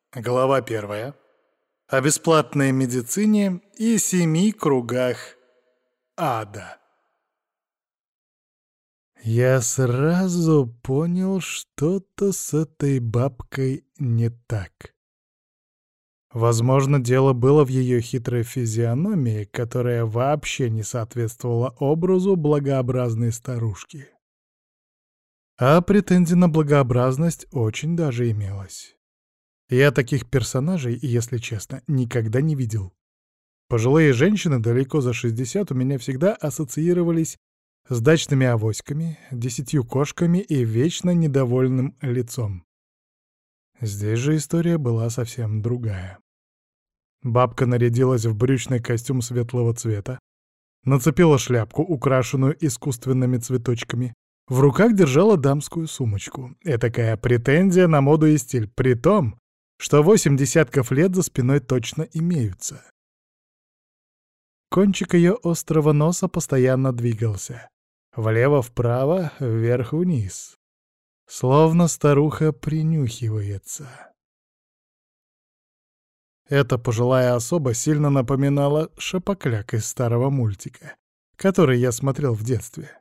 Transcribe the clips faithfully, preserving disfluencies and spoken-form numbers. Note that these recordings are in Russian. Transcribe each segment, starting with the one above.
Глава первая. О бесплатной медицине и семи кругах ада. Я сразу понял, что-то с этой бабкой не так. Возможно, дело было в ее хитрой физиономии, которая вообще не соответствовала образу благообразной старушки. А претензий на благообразность очень даже имелась. Я таких персонажей, если честно, никогда не видел. Пожилые женщины далеко за шестьдесят у меня всегда ассоциировались с дачными авоськами, десятью кошками и вечно недовольным лицом. Здесь же история была совсем другая. Бабка нарядилась в брючный костюм светлого цвета, нацепила шляпку, украшенную искусственными цветочками, в руках держала дамскую сумочку. Этакая претензия на моду и стиль, при том, что восемь десятков лет за спиной точно имеются. Кончик ее острого носа постоянно двигался. Влево-вправо, вверх-вниз. Словно старуха принюхивается. Эта пожилая особа сильно напоминала Шапокляк из старого мультика, который я смотрел в детстве.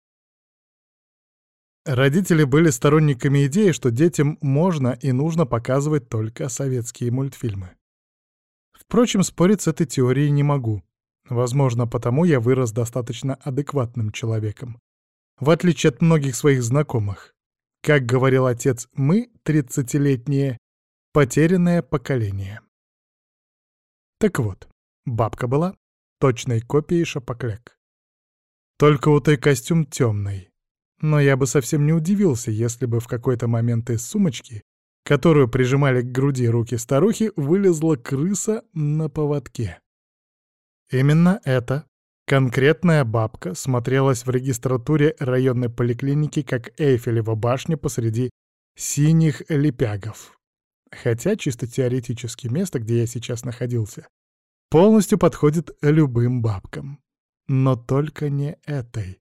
Родители были сторонниками идеи, что детям можно и нужно показывать только советские мультфильмы. Впрочем, спорить с этой теорией не могу. Возможно, потому я вырос достаточно адекватным человеком. В отличие от многих своих знакомых. Как говорил отец, мы, тридцатилетнее, потерянное поколение. Так вот, бабка была точной копией Шапокляк. Только у той костюм темный. Но я бы совсем не удивился, если бы в какой-то момент из сумочки, которую прижимали к груди руки старухи, вылезла крыса на поводке. Именно эта конкретная бабка смотрелась в регистратуре районной поликлиники как Эйфелева башня посреди синих лепягов. Хотя чисто теоретически место, где я сейчас находился, полностью подходит любым бабкам. Но только не этой.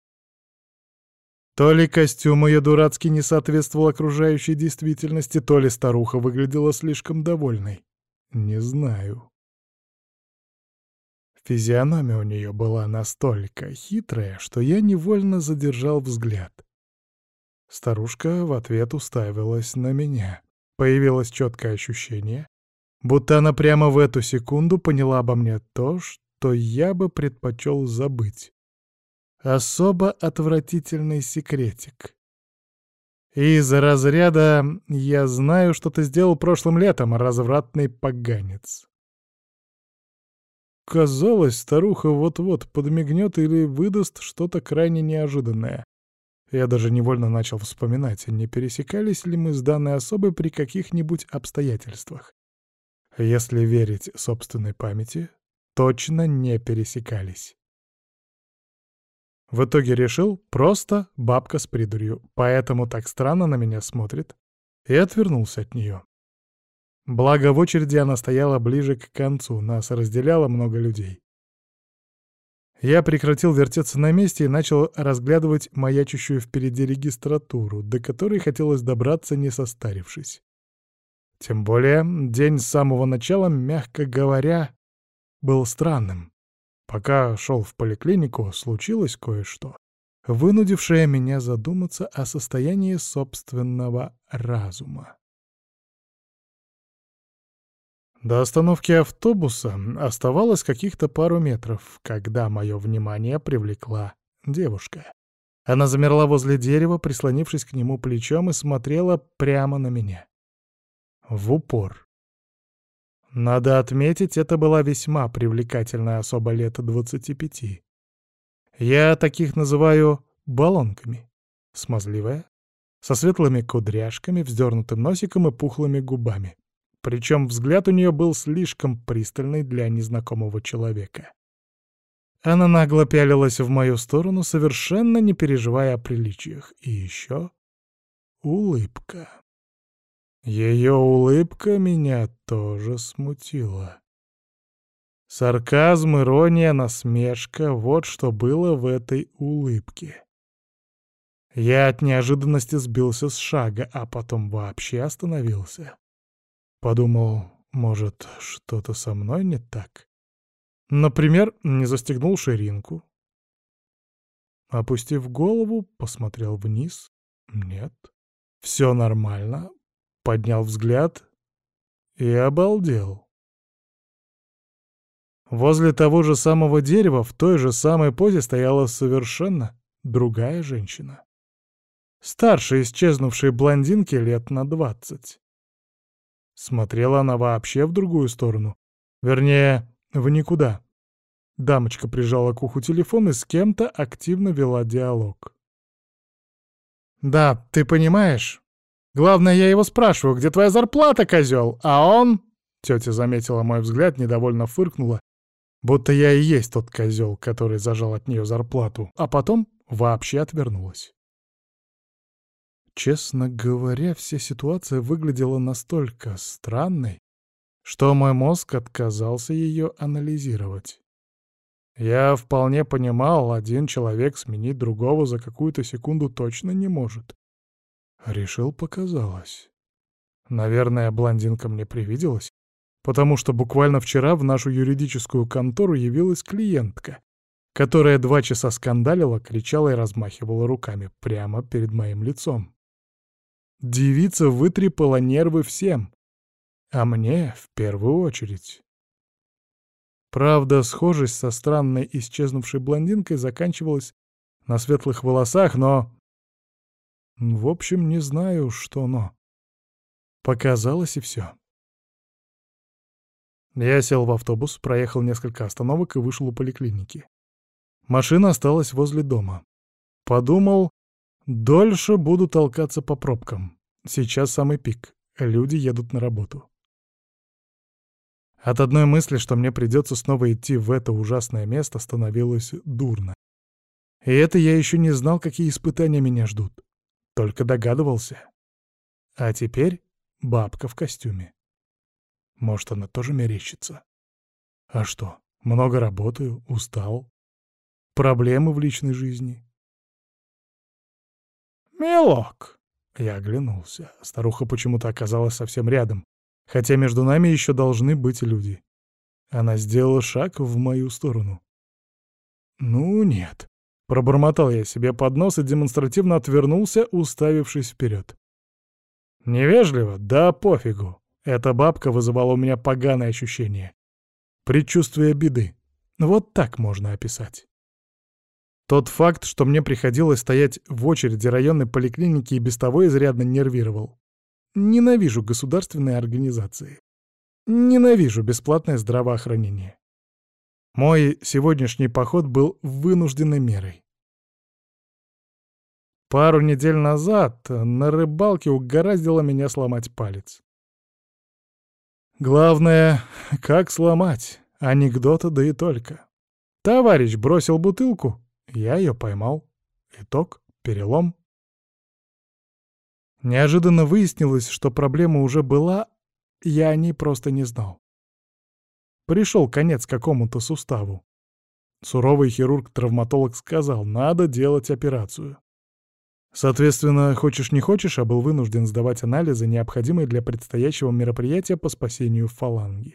То ли костюм ее дурацкий не соответствовал окружающей действительности, то ли старуха выглядела слишком довольной. Не знаю. Физиономия у нее была настолько хитрая, что я невольно задержал взгляд. Старушка в ответ уставилась на меня. Появилось четкое ощущение, будто она прямо в эту секунду поняла обо мне то, что я бы предпочел забыть. Особо отвратительный секретик. Из разряда «я знаю, что ты сделал прошлым летом, развратный поганец». Казалось, старуха вот-вот подмигнет или выдаст что-то крайне неожиданное. Я даже невольно начал вспоминать, не пересекались ли мы с данной особой при каких-нибудь обстоятельствах. Если верить собственной памяти, точно не пересекались. В итоге решил, просто бабка с придурью, поэтому так странно на меня смотрит, и отвернулся от нее. Благо в очереди она стояла ближе к концу, нас разделяло много людей. Я прекратил вертеться на месте и начал разглядывать маячущую впереди регистратуру, до которой хотелось добраться, не состарившись. Тем более, день с самого начала, мягко говоря, был странным. Пока шел в поликлинику, случилось кое-что, вынудившее меня задуматься о состоянии собственного разума. До остановки автобуса оставалось каких-то пару метров, когда мое внимание привлекла девушка. Она замерла возле дерева, прислонившись к нему плечом, и смотрела прямо на меня. В упор. Надо отметить, это была весьма привлекательная особа лет двадцати пяти. Я таких называю баллонками. Смазливая, со светлыми кудряшками, вздернутым носиком и пухлыми губами. Причем взгляд у нее был слишком пристальный для незнакомого человека. Она нагло пялилась в мою сторону, совершенно не переживая о приличиях. И еще улыбка. Ее улыбка меня тоже смутила. Сарказм, ирония, насмешка — вот что было в этой улыбке. Я от неожиданности сбился с шага, а потом вообще остановился. Подумал, может, что-то со мной не так? Например, не застегнул ширинку. Опустив голову, посмотрел вниз. Нет. Все нормально. Поднял взгляд и обалдел. Возле того же самого дерева в той же самой позе стояла совершенно другая женщина. Старше исчезнувшей блондинки лет на двадцать. Смотрела она вообще в другую сторону. Вернее, в никуда. Дамочка прижала к уху телефон и с кем-то активно вела диалог. «Да, ты понимаешь? Главное, я его спрашиваю, где твоя зарплата, козел? А он...» Тетя заметила мой взгляд, недовольно фыркнула, будто я и есть тот козел, который зажал от нее зарплату, а потом вообще отвернулась. Честно говоря, вся ситуация выглядела настолько странной, что мой мозг отказался ее анализировать. Я вполне понимал, один человек сменить другого за какую-то секунду точно не может. Решил, показалось. Наверное, блондинка мне привиделась, потому что буквально вчера в нашу юридическую контору явилась клиентка, которая два часа скандалила, кричала и размахивала руками прямо перед моим лицом. Девица вытрепала нервы всем, а мне в первую очередь. Правда, схожесть со странной исчезнувшей блондинкой заканчивалась на светлых волосах, но... В общем, не знаю, что но. Показалось и все. Я сел в автобус, проехал несколько остановок и вышел у поликлиники. Машина осталась возле дома. Подумал, дольше буду толкаться по пробкам. Сейчас самый пик. Люди едут на работу. От одной мысли, что мне придется снова идти в это ужасное место, становилось дурно. И это я еще не знал, какие испытания меня ждут. Только догадывался. А теперь бабка в костюме. Может, она тоже мерещится? А что, много работаю, устал? Проблемы в личной жизни? «Милок!» Я оглянулся. Старуха почему-то оказалась совсем рядом, хотя между нами еще должны быть люди. Она сделала шаг в мою сторону. «Ну нет». Пробормотал я себе под нос и демонстративно отвернулся, уставившись вперед. Невежливо? Да пофигу. Эта бабка вызывала у меня поганое ощущение. Предчувствие беды. Вот так можно описать. Тот факт, что мне приходилось стоять в очереди районной поликлиники, и без того изрядно нервировал. Ненавижу государственные организации. Ненавижу бесплатное здравоохранение. Мой сегодняшний поход был вынужденной мерой. Пару недель назад на рыбалке угораздило меня сломать палец. Главное, как сломать? Анекдота, да и только. Товарищ бросил бутылку, я ее поймал. Итог — перелом. Неожиданно выяснилось, что проблема уже была, я о ней просто не знал. Пришел конец какому-то суставу. Суровый хирург-травматолог сказал, надо делать операцию. Соответственно, хочешь не хочешь, а был вынужден сдавать анализы, необходимые для предстоящего мероприятия по спасению фаланги.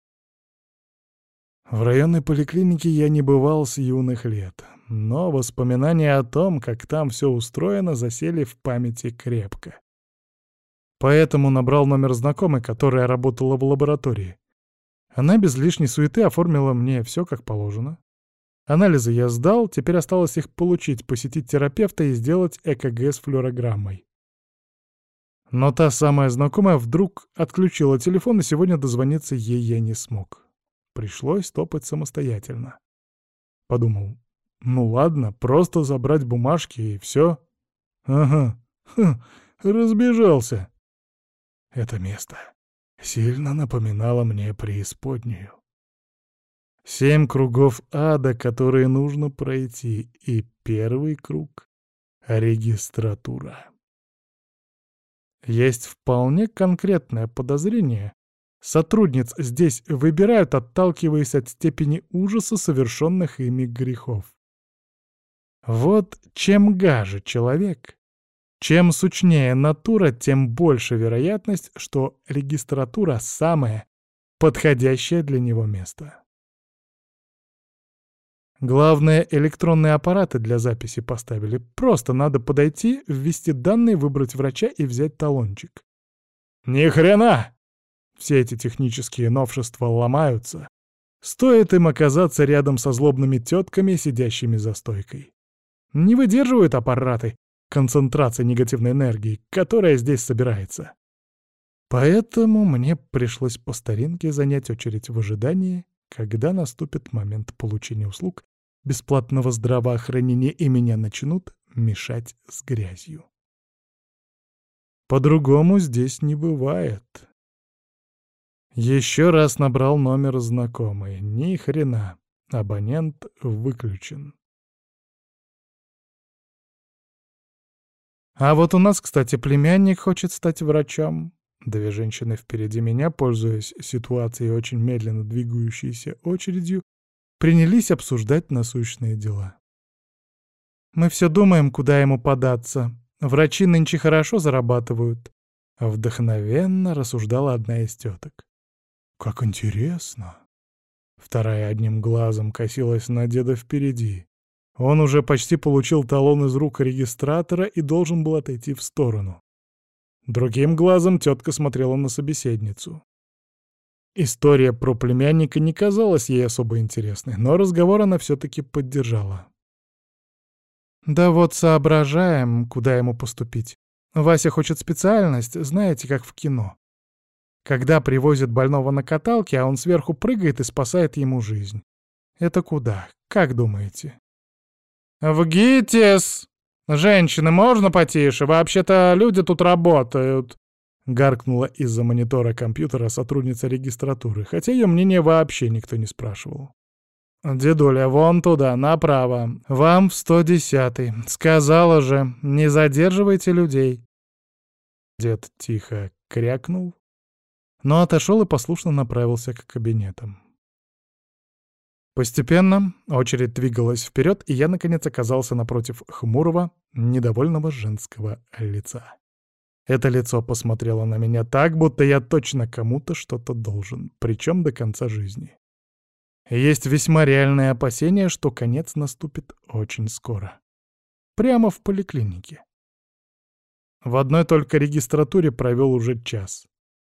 В районной поликлинике я не бывал с юных лет, но воспоминания о том, как там все устроено, засели в памяти крепко. Поэтому набрал номер знакомой, которая работала в лаборатории. Она без лишней суеты оформила мне все как положено. Анализы я сдал, теперь осталось их получить, посетить терапевта и сделать ЭКГ с флюорограммой. Но та самая знакомая вдруг отключила телефон, и сегодня дозвониться ей я не смог. Пришлось топать самостоятельно. Подумал, ну ладно, просто забрать бумажки и все. Ага, хм, разбежался. Это место сильно напоминало мне преисподнюю. Семь кругов ада, которые нужно пройти, и первый круг — регистратура. Есть вполне конкретное подозрение. Сотрудниц здесь выбирают, отталкиваясь от степени ужаса совершенных ими грехов. Вот чем гаже человек, Чем сучнее натура, тем больше вероятность, что регистратура — самое подходящее для него место. Главное, электронные аппараты для записи поставили. Просто надо подойти, ввести данные, выбрать врача и взять талончик. Ни хрена! Все эти технические новшества ломаются. Стоит им оказаться рядом со злобными тетками, сидящими за стойкой. Не выдерживают аппараты концентрации негативной энергии, которая здесь собирается. Поэтому мне пришлось по старинке занять очередь в ожидании, когда наступит момент получения услуг бесплатного здравоохранения и меня начнут мешать с грязью. По-другому здесь не бывает. Еще раз набрал номер знакомый. Ни хрена. Абонент выключен. А вот у нас, кстати, племянник хочет стать врачом. Две женщины впереди меня, пользуясь ситуацией очень медленно двигающейся очередью, принялись обсуждать насущные дела. «Мы все думаем, куда ему податься. Врачи нынче хорошо зарабатывают», — вдохновенно рассуждала одна из теток. «Как интересно!» Вторая одним глазом косилась на деда впереди. Он уже почти получил талон из рук регистратора и должен был отойти в сторону. Другим глазом тетка смотрела на собеседницу. История про племянника не казалась ей особо интересной, но разговор она все-таки поддержала. «Да вот соображаем, куда ему поступить. Вася хочет специальность, знаете, как в кино. Когда привозят больного на каталке, а он сверху прыгает и спасает ему жизнь. Это куда? Как думаете?» «В ГИТИС! Женщины, можно потише? Вообще-то люди тут работают!» Гаркнула из-за монитора компьютера сотрудница регистратуры, хотя ее мнение вообще никто не спрашивал. «Дедуля, вон туда, направо. Вам в сто десятый. Сказала же, не задерживайте людей». Дед тихо крякнул, но отошел и послушно направился к кабинетам. Постепенно очередь двигалась вперед, и я, наконец, оказался напротив хмурого, недовольного женского лица. Это лицо посмотрело на меня так, будто я точно кому-то что-то должен, причем до конца жизни. Есть весьма реальное опасение, что конец наступит очень скоро. Прямо в поликлинике. В одной только регистратуре провел уже час.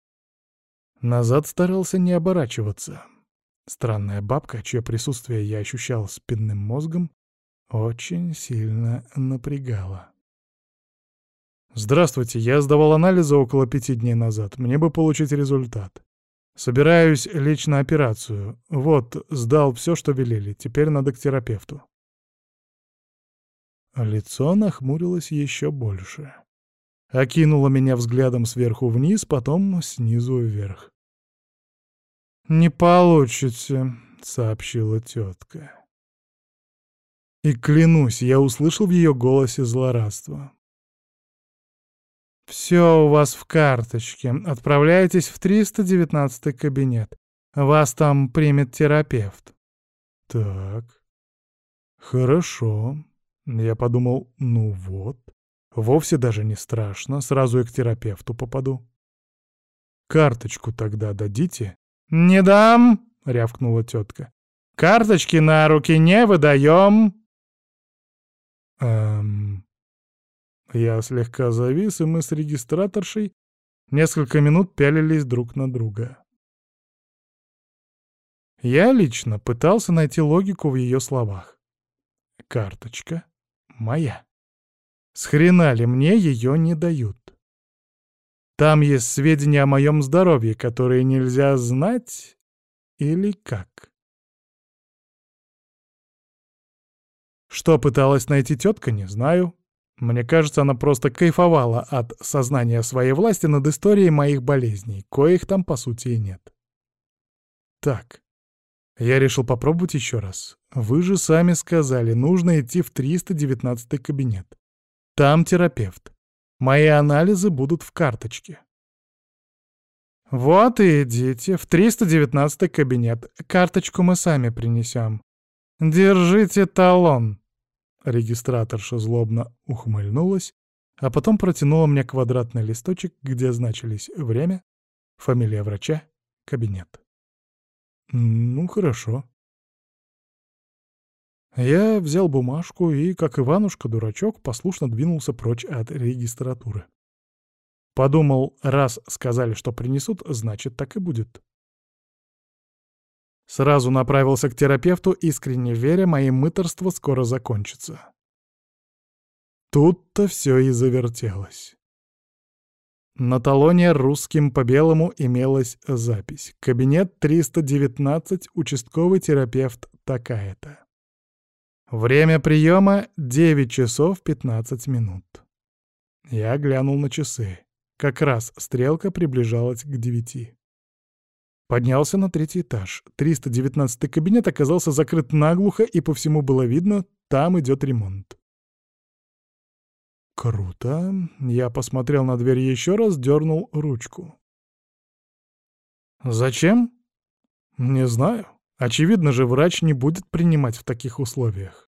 Назад старался не оборачиваться. Странная бабка, чье присутствие я ощущал спинным мозгом, очень сильно напрягала. «Здравствуйте, я сдавал анализы около пяти дней назад. Мне бы получить результат. Собираюсь лечь на операцию. Вот, сдал все, что велели. Теперь надо к терапевту». Лицо нахмурилось еще больше. Окинуло меня взглядом сверху вниз, потом снизу вверх. «Не получите», — сообщила тетка. И клянусь, я услышал в ее голосе злорадство. «Все у вас в карточке. Отправляйтесь в триста девятнадцатый кабинет. Вас там примет терапевт». «Так, хорошо». Я подумал, ну вот, вовсе даже не страшно, сразу и к терапевту попаду. «Карточку тогда дадите?» «Не дам!» — рявкнула тетка. «Карточки на руки не выдаем!» Эм... Я слегка завис, и мы с регистраторшей несколько минут пялились друг на друга. Я лично пытался найти логику в ее словах. Карточка моя. С хрена ли мне ее не дают? Там есть сведения о моем здоровье, которые нельзя знать, или как? Что пыталась найти тетка, не знаю. Мне кажется, она просто кайфовала от сознания своей власти над историей моих болезней, коих там, по сути, и нет. Так, я решил попробовать еще раз. Вы же сами сказали, нужно идти в триста девятнадцатый кабинет. Там терапевт. Мои анализы будут в карточке. Вот и идите в триста девятнадцатый кабинет. Карточку мы сами принесем. Держите талон. Регистраторша злобно ухмыльнулась, А потом протянула мне квадратный листочек, где значились время, фамилия врача, кабинет. Ну, хорошо. Я взял бумажку и, как Иванушка-дурачок, послушно двинулся прочь от регистратуры. Подумал, раз сказали, что принесут, значит, так и будет. Сразу направился к терапевту, искренне веря, мои мытарства скоро закончатся. Тут-то все и завертелось. На талоне русским по белому имелась запись: «Кабинет триста девятнадцать, участковый терапевт такая-то». Время приема — девять часов пятнадцать минут. Я глянул на часы. Как раз стрелка приближалась к девяти. Поднялся на третий этаж. триста девятнадцатый кабинет оказался закрыт наглухо, и по всему было видно, там идет ремонт. Круто. Я посмотрел на дверь еще раз, дернул ручку. Зачем? Не знаю. Очевидно же, врач не будет принимать в таких условиях.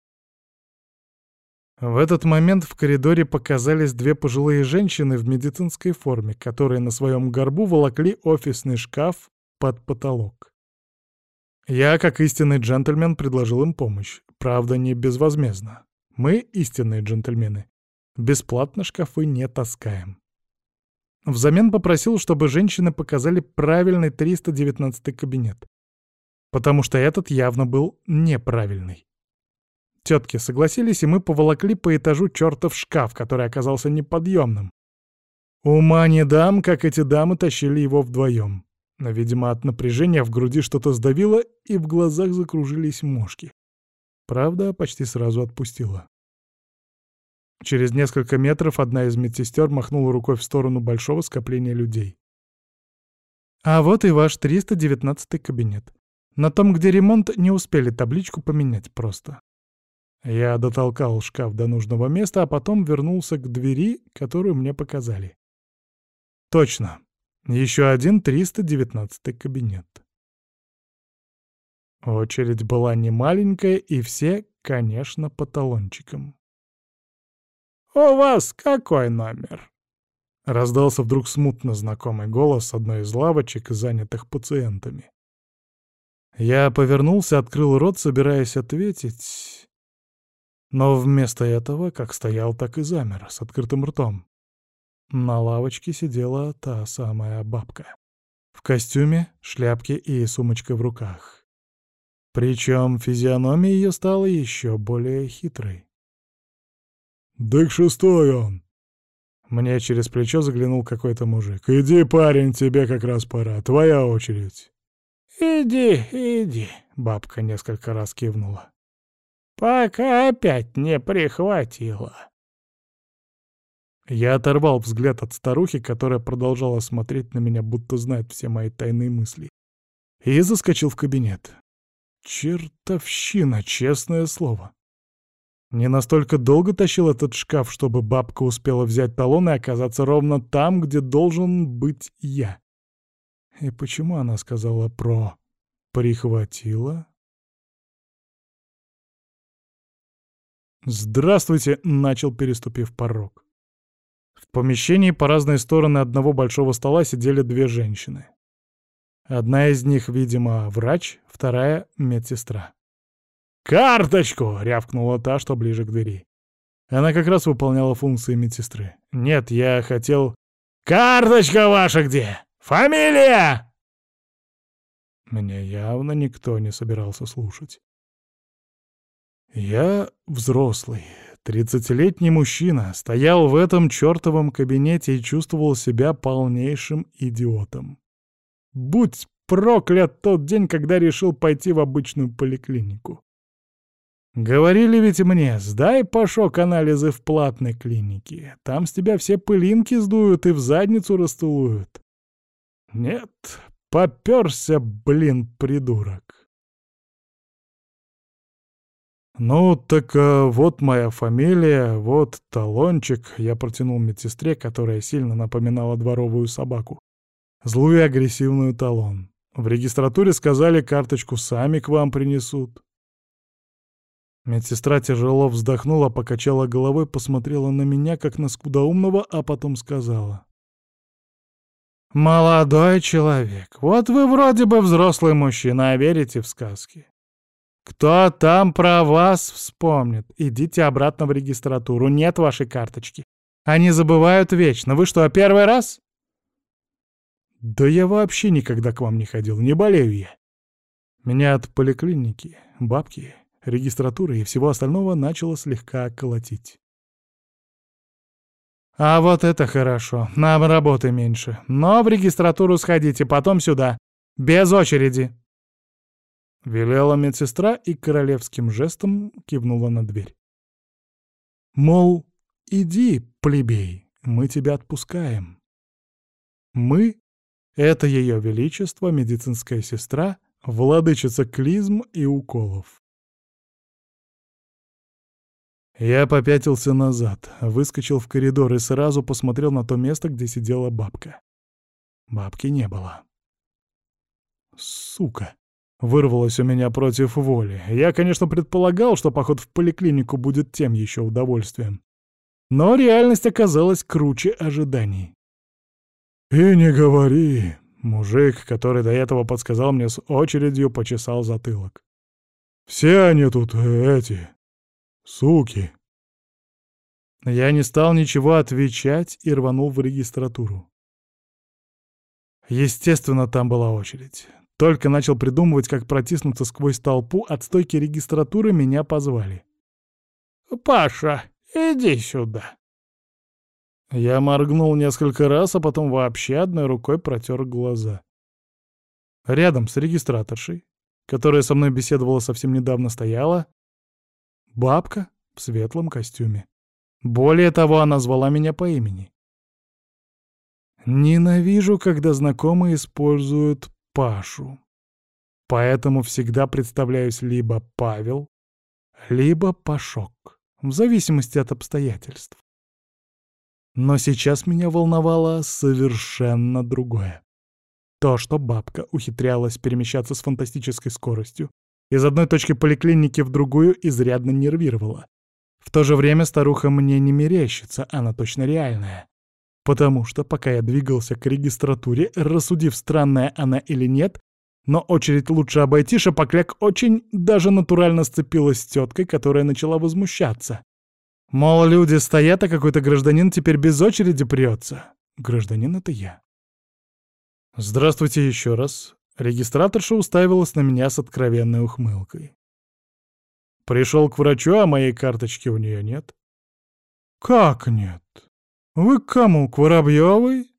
В этот момент в коридоре показались две пожилые женщины в медицинской форме, которые на своем горбу волокли офисный шкаф под потолок. Я, как истинный джентльмен, предложил им помощь. Правда, не безвозмездно. Мы, истинные джентльмены, бесплатно шкафы не таскаем. Взамен попросил, чтобы женщины показали правильный триста девятнадцатый кабинет, потому что этот явно был неправильный. Тетки согласились, и мы поволокли по этажу чертов шкаф, который оказался неподъемным. Ума не дам, как эти дамы тащили его вдвоем. Но, видимо, от напряжения в груди что-то сдавило, и в глазах закружились мошки. Правда, почти сразу отпустила. Через несколько метров одна из медсестер махнула рукой в сторону большого скопления людей. «А вот и ваш триста девятнадцатый кабинет. На том, где ремонт, не успели табличку поменять просто». Я дотолкал шкаф до нужного места, а потом вернулся к двери, которую мне показали. Точно. Еще один триста девятнадцатый кабинет. Очередь была не маленькая, и все, конечно, по талончикам. «У вас какой номер?» — раздался вдруг смутно знакомый голос одной из лавочек, занятых пациентами. Я повернулся, открыл рот, собираясь ответить, но вместо этого как стоял, так и замер, с открытым ртом. На лавочке сидела та самая бабка. В костюме, шляпке и сумочкой в руках. Причем физиономия ее стала еще более хитрой. «Да к шестой он!» Мне через плечо заглянул какой-то мужик. «Иди, парень, тебе как раз пора, твоя очередь». «Иди, иди», — бабка несколько раз кивнула. «Пока опять не прихватило». Я оторвал взгляд от старухи, которая продолжала смотреть на меня, будто знает все мои тайные мысли, и заскочил в кабинет. Чертовщина, честное слово. Не настолько долго тащил этот шкаф, чтобы бабка успела взять талон и оказаться ровно там, где должен быть я. И почему она сказала про «прихватила»? «Здравствуйте», — начал, переступив порог. В помещении по разные стороны одного большого стола сидели две женщины. Одна из них, видимо, врач, вторая — медсестра. «Карточку!» — рявкнула та, что ближе к двери. Она как раз выполняла функции медсестры. «Нет, я хотел...» «Карточка ваша где? Фамилия!» Меня явно никто не собирался слушать. Я взрослый, тридцатилетний мужчина, стоял в этом чертовом кабинете и чувствовал себя полнейшим идиотом. Будь проклят тот день, когда решил пойти в обычную поликлинику. Говорили ведь мне, сдай, Пашок, анализы в платной клинике. Там с тебя все пылинки сдуют и в задницу расцелуют. Нет, попёрся, блин, придурок. Ну, так а, вот моя фамилия, вот талончик. Я протянул медсестре, которая сильно напоминала дворовую собаку. Злую и агрессивную талон. В регистратуре сказали, карточку сами к вам принесут. Медсестра тяжело вздохнула, покачала головой, посмотрела на меня, как на скудоумного, а потом сказала. «Молодой человек, вот вы вроде бы взрослый мужчина, а верите в сказки. Кто там про вас вспомнит? Идите обратно в регистратуру, нет вашей карточки. Они забывают вечно. Вы что, первый раз?» «Да я вообще никогда к вам не ходил, не болею я. Меня от поликлиники, бабки, регистратуры и всего остального начало слегка колотить». «А вот это хорошо, нам работы меньше. Но в регистратуру сходите, потом сюда. Без очереди!» Велела медсестра и королевским жестом кивнула на дверь. Мол, иди, плебей, мы тебя отпускаем. Мы — это ее величество, медицинская сестра, владычица клизм и уколов. Я попятился назад, выскочил в коридор и сразу посмотрел на то место, где сидела бабка. Бабки не было. Сука! Вырвалось у меня против воли. Я, конечно, предполагал, что поход в поликлинику будет тем еще удовольствием. Но реальность оказалась круче ожиданий. И не говори. Мужик, который до этого подсказал мне с очередью, почесал затылок. Все они тут эти... суки. Я не стал ничего отвечать и рванул в регистратуру. Естественно, там была очередь. Только начал придумывать, как протиснуться сквозь толпу, от стойки регистратуры меня позвали. «Паша, иди сюда!» Я моргнул несколько раз, а потом вообще одной рукой протер глаза. Рядом с регистраторшей, которая со мной беседовала совсем недавно, стояла бабка в светлом костюме. Более того, она звала меня по имени. Ненавижу, когда знакомые используют Пашу. Поэтому всегда представляюсь либо Павел, либо Пашок, в зависимости от обстоятельств. Но сейчас меня волновало совершенно другое. То, что бабка ухитрялась перемещаться с фантастической скоростью из одной точки поликлиники в другую, изрядно нервировало. В то же время старуха мне не мерещится, она точно реальная. Потому что, пока я двигался к регистратуре, рассудив, странная она или нет, но очередь лучше обойти, Шапокляк очень даже натурально сцепилась с теткой, которая начала возмущаться. Мол, люди стоят, а какой-то гражданин теперь без очереди прется. Гражданин — это я. «Здравствуйте еще раз». Регистраторша уставилась на меня с откровенной ухмылкой. «Пришел к врачу, а моей карточки у нее нет». «Как нет? Вы к кому, к Воробьевой?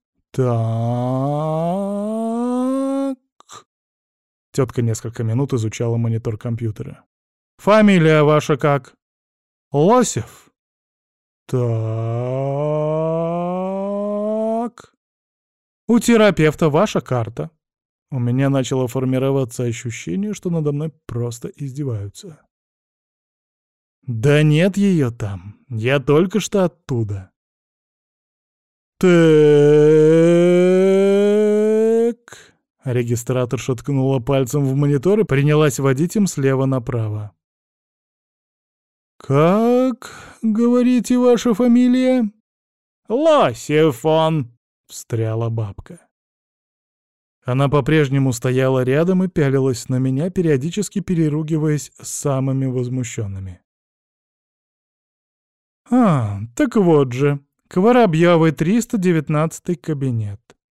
Так...» Тетка несколько минут изучала монитор компьютера. «Фамилия ваша как?» «Лосев». «Так...» «У терапевта ваша карта». У меня начало формироваться ощущение, что надо мной просто издеваются. «Да нет ее там. Я только что оттуда». «Так...» Регистраторша ткнула пальцем в монитор и принялась водить им слева направо. «Как, говорите, ваша фамилия?» «Лосев он», — встряла бабка. Она по-прежнему стояла рядом и пялилась на меня, периодически переругиваясь с самыми возмущенными. «А, так вот же, к Воробьевой, триста девятнадцатый кабинет».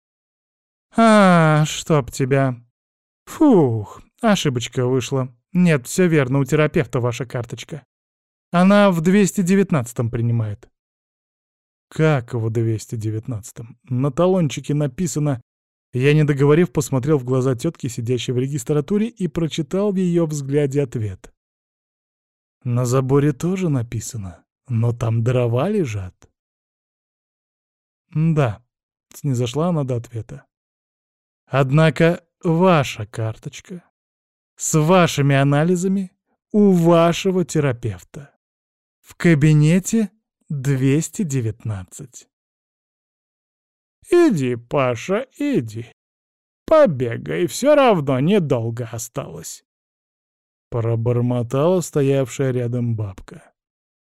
«А, чтоб тебя. Фух, ошибочка вышла. Нет, все верно, у терапевта ваша карточка. Она в двести девятнадцатом принимает». «Как в двести девятнадцатом? На талончике написано...» Я, не договорив, посмотрел в глаза тетки, сидящей в регистратуре, и прочитал в ее взгляде ответ. «На заборе тоже написано, но там дрова лежат». «Да», — снизошла она до ответа. «Однако ваша карточка с вашими анализами у вашего терапевта в кабинете двести девятнадцать». «Иди, Паша, иди. Побегай, все равно недолго осталось». Пробормотала стоявшая рядом бабка.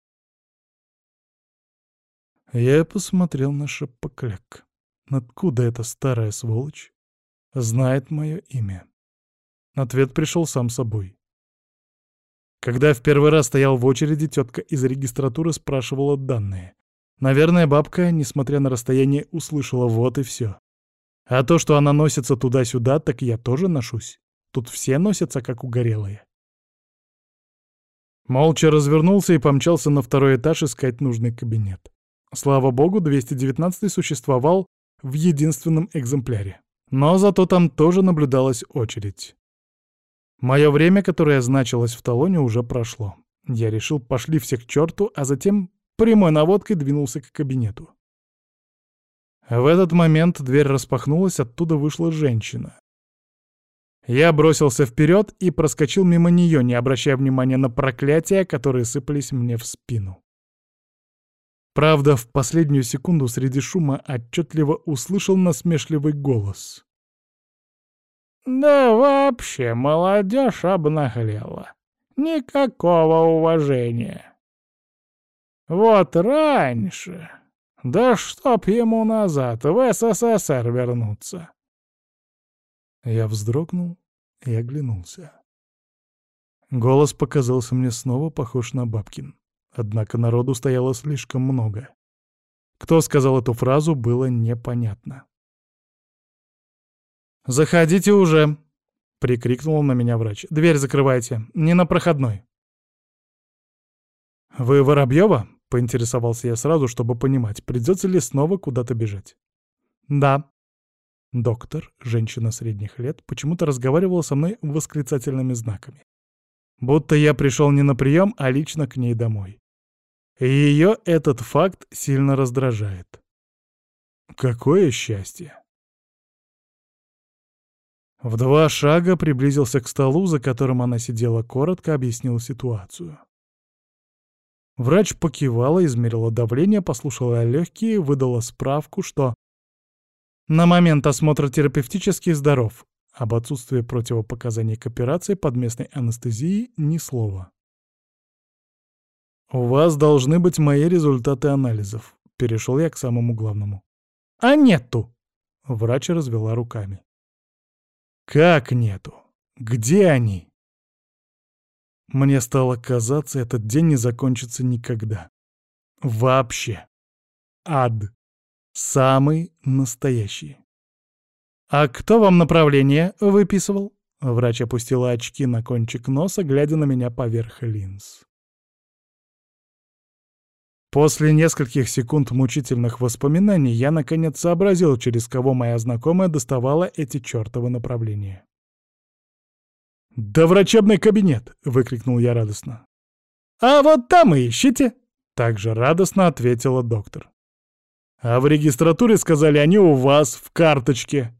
Я посмотрел на Шапокляк. Откуда эта старая сволочь знает мое имя? Ответ пришел сам собой. Когда я в первый раз стоял в очереди, тетка из регистратуры спрашивала данные. Наверное, бабка, несмотря на расстояние, услышала вот и все. А то, что она носится туда-сюда, так я тоже ношусь. Тут все носятся, как угорелые. Молча развернулся и помчался на второй этаж искать нужный кабинет. Слава богу, двести девятнадцатый существовал в единственном экземпляре. Но зато там тоже наблюдалась очередь. Мое время, которое значилось в талоне, уже прошло. Я решил, пошли все к черту, а затем прямой наводкой двинулся к кабинету. В этот момент дверь распахнулась, оттуда вышла женщина. Я бросился вперед и проскочил мимо нее, не обращая внимания на проклятия, которые сыпались мне в спину. Правда, в последнюю секунду среди шума отчетливо услышал насмешливый голос. «Да вообще молодежь обнаглела. Никакого уважения. Вот раньше, да чтоб ему назад, в СССР вернуться». Я вздрогнул и оглянулся. Голос показался мне снова похож на бабкин. Однако народу стояло слишком много. Кто сказал эту фразу, было непонятно. «Заходите уже!» — прикрикнул на меня врач. «Дверь закрывайте, не на проходной». «Вы Воробьева?» — поинтересовался я сразу, чтобы понимать, придется ли снова куда-то бежать. «Да». Доктор, женщина средних лет, почему-то разговаривала со мной восклицательными знаками. Будто я пришел не на прием, а лично к ней домой. И ее этот факт сильно раздражает. Какое счастье! В два шага приблизился к столу, за которым она сидела, коротко объяснил ситуацию. Врач покивала, измерила давление, послушала легкие, выдала справку, что на момент осмотра терапевтически здоров. Об отсутствии противопоказаний к операции под местной анестезией ни слова. «У вас должны быть мои результаты анализов», — перешел я к самому главному. «А нету!» — врач развела руками. «Как нету? Где они?» Мне стало казаться, этот день не закончится никогда. Вообще. Ад. Самый настоящий. «А кто вам направление выписывал?» Врач опустила очки на кончик носа, глядя на меня поверх линз. После нескольких секунд мучительных воспоминаний я наконец сообразил, через кого моя знакомая доставала эти чертовы направления. «Да врачебный кабинет!» — выкрикнул я радостно. «А вот там и ищите!» — также радостно ответила доктор. «А в регистратуре сказали, они у вас в карточке».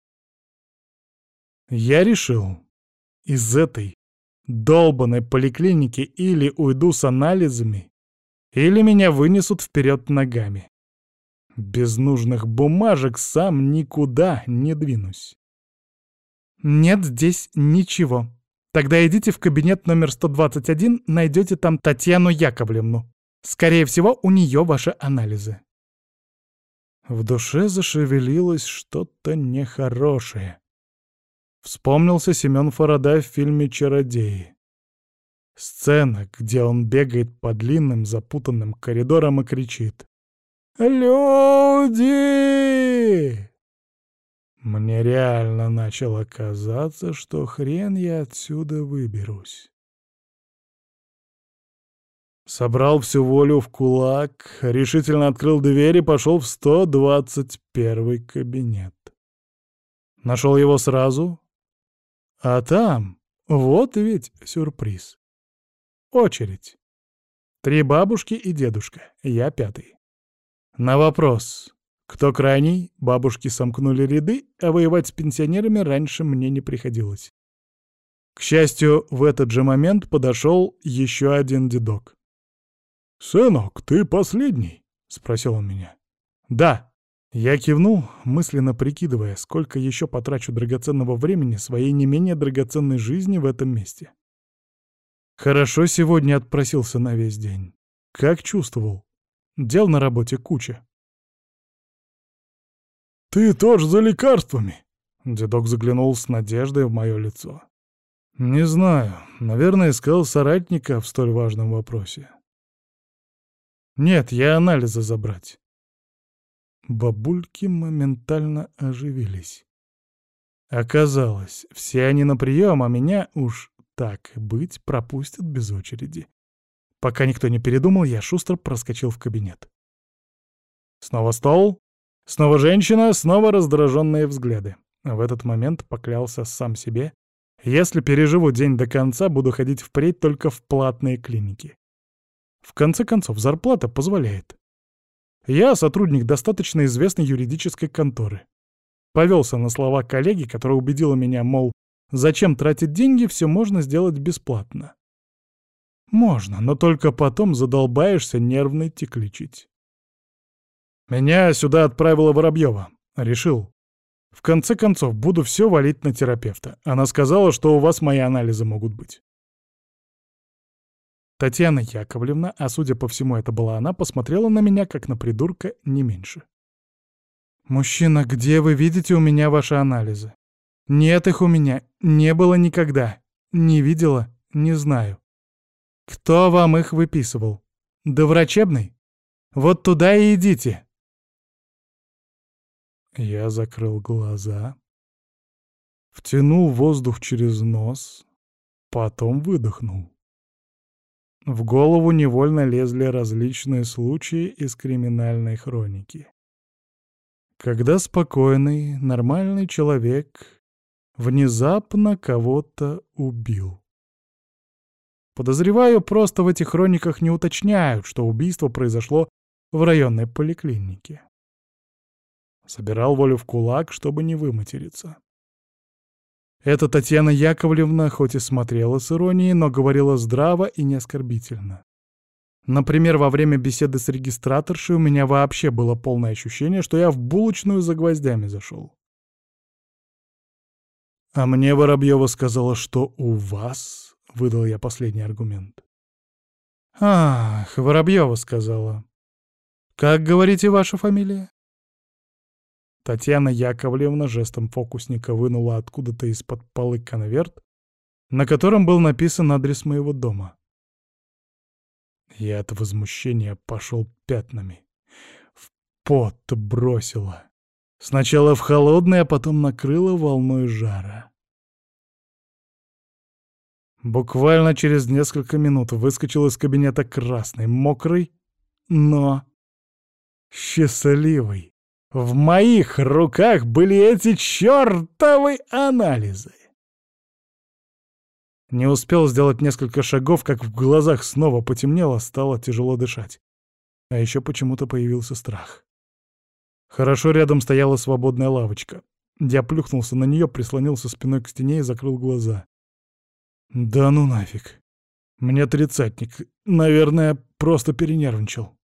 Я решил, из этой долбанной поликлиники или уйду с анализами, или меня вынесут вперед ногами. Без нужных бумажек сам никуда не двинусь. «Нет здесь ничего. Тогда идите в кабинет номер сто двадцать один, найдете там Татьяну Яковлевну. Скорее всего, у нее ваши анализы». В душе зашевелилось что-то нехорошее. Вспомнился Семен Фарадай в фильме «Чародеи». Сцена, где он бегает по длинным запутанным коридорам и кричит: «Люди!» Мне реально начало казаться, что хрен я отсюда выберусь. Собрал всю волю в кулак, решительно открыл дверь и пошел в сто двадцать первый кабинет. Нашел его сразу, а там, вот ведь сюрприз. Очередь. Три бабушки и дедушка, я пятый. На вопрос, кто крайний, бабушки сомкнули ряды, а воевать с пенсионерами раньше мне не приходилось. К счастью, в этот же момент подошел еще один дедок. «Сынок, ты последний?» — спросил он меня. «Да». Я кивнул, мысленно прикидывая, сколько еще потрачу драгоценного времени своей не менее драгоценной жизни в этом месте. Хорошо сегодня отпросился на весь день. Как чувствовал. Дел на работе куча. «Ты тоже за лекарствами?» Дедок заглянул с надеждой в мое лицо. «Не знаю. Наверное, искал соратника в столь важном вопросе». «Нет, я анализы забрать». Бабульки моментально оживились. Оказалось, все они на прием, а меня уж так и быть пропустят без очереди. Пока никто не передумал, я шустро проскочил в кабинет. Снова стол, снова женщина, снова раздраженные взгляды. В этот момент поклялся сам себе. Если переживу день до конца, буду ходить впредь только в платные клиники. В конце концов, зарплата позволяет. Я сотрудник достаточно известной юридической конторы. Повелся на слова коллеги, которая убедила меня, мол, зачем тратить деньги, все можно сделать бесплатно. Можно, но только потом задолбаешься нервно текличить. Меня сюда отправила Воробьева. Решил. В конце концов, буду все валить на терапевта. Она сказала, что у вас мои анализы могут быть. Татьяна Яковлевна, а судя по всему, это была она, посмотрела на меня, как на придурка, не меньше. «Мужчина, где вы видите у меня ваши анализы?» «Нет их у меня, не было никогда. Не видела, не знаю». «Кто вам их выписывал? Да врачебный? Вот туда и идите». Я закрыл глаза, втянул воздух через нос, потом выдохнул. В голову невольно лезли различные случаи из криминальной хроники. Когда спокойный, нормальный человек внезапно кого-то убил. Подозреваю, просто в этих хрониках не уточняют, что убийство произошло в районной поликлинике. Собирал волю в кулак, чтобы не выматериться. Эта Татьяна Яковлевна хоть и смотрела с иронией, но говорила здраво и не оскорбительно. Например, во время беседы с регистраторшей у меня вообще было полное ощущение, что я в булочную за гвоздями зашел. «А мне Воробьева сказала, что у вас...» — выдал я последний аргумент. «Ах, Воробьева сказала. Как, говорите, ваша фамилия?» Татьяна Яковлевна жестом фокусника вынула откуда-то из-под полы конверт, на котором был написан адрес моего дома. Я от возмущения пошел пятнами. В пот бросило. Сначала в холодный, а потом накрыло волной жара. Буквально через несколько минут выскочил из кабинета красный, мокрый, но счастливый. В моих руках были эти чертовы анализы. Не успел сделать несколько шагов, как в глазах снова потемнело, стало тяжело дышать. А еще почему-то появился страх. Хорошо рядом стояла свободная лавочка. Я плюхнулся на нее, прислонился спиной к стене и закрыл глаза. Да ну нафиг. Мне тридцатник. Наверное, просто перенервничал.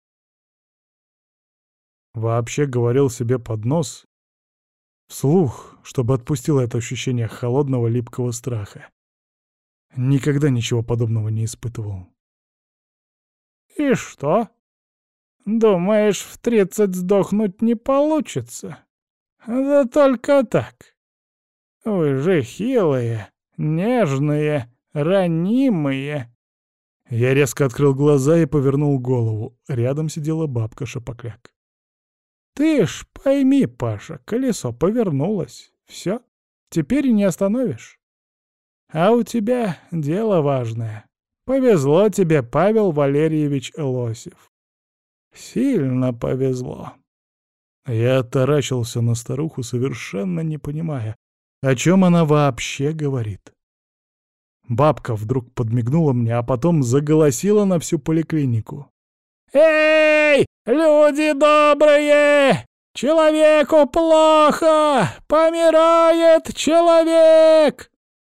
Вообще говорил себе под нос, вслух, чтобы отпустило это ощущение холодного липкого страха. Никогда ничего подобного не испытывал. «И что? Думаешь, в тридцать сдохнуть не получится? Да только так. Вы же хилые, нежные, ранимые». Я резко открыл глаза и повернул голову. Рядом сидела бабка-шапокляк. «Ты ж пойми, Паша, колесо повернулось. Все, теперь не остановишь. А у тебя дело важное. Повезло тебе, Павел Валерьевич Лосев. Сильно повезло». Я таращился на старуху, совершенно не понимая, о чем она вообще говорит. Бабка вдруг подмигнула мне, а потом заголосила на всю поликлинику. «Эй, люди добрые! Человеку плохо! Помирает человек!»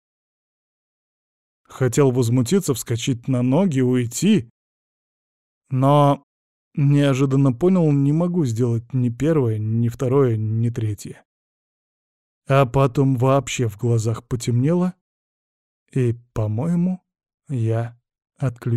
Хотел возмутиться, вскочить на ноги, уйти. Но неожиданно понял, не могу сделать ни первое, ни второе, ни третье. А потом вообще в глазах потемнело, и, по-моему, Я отключился.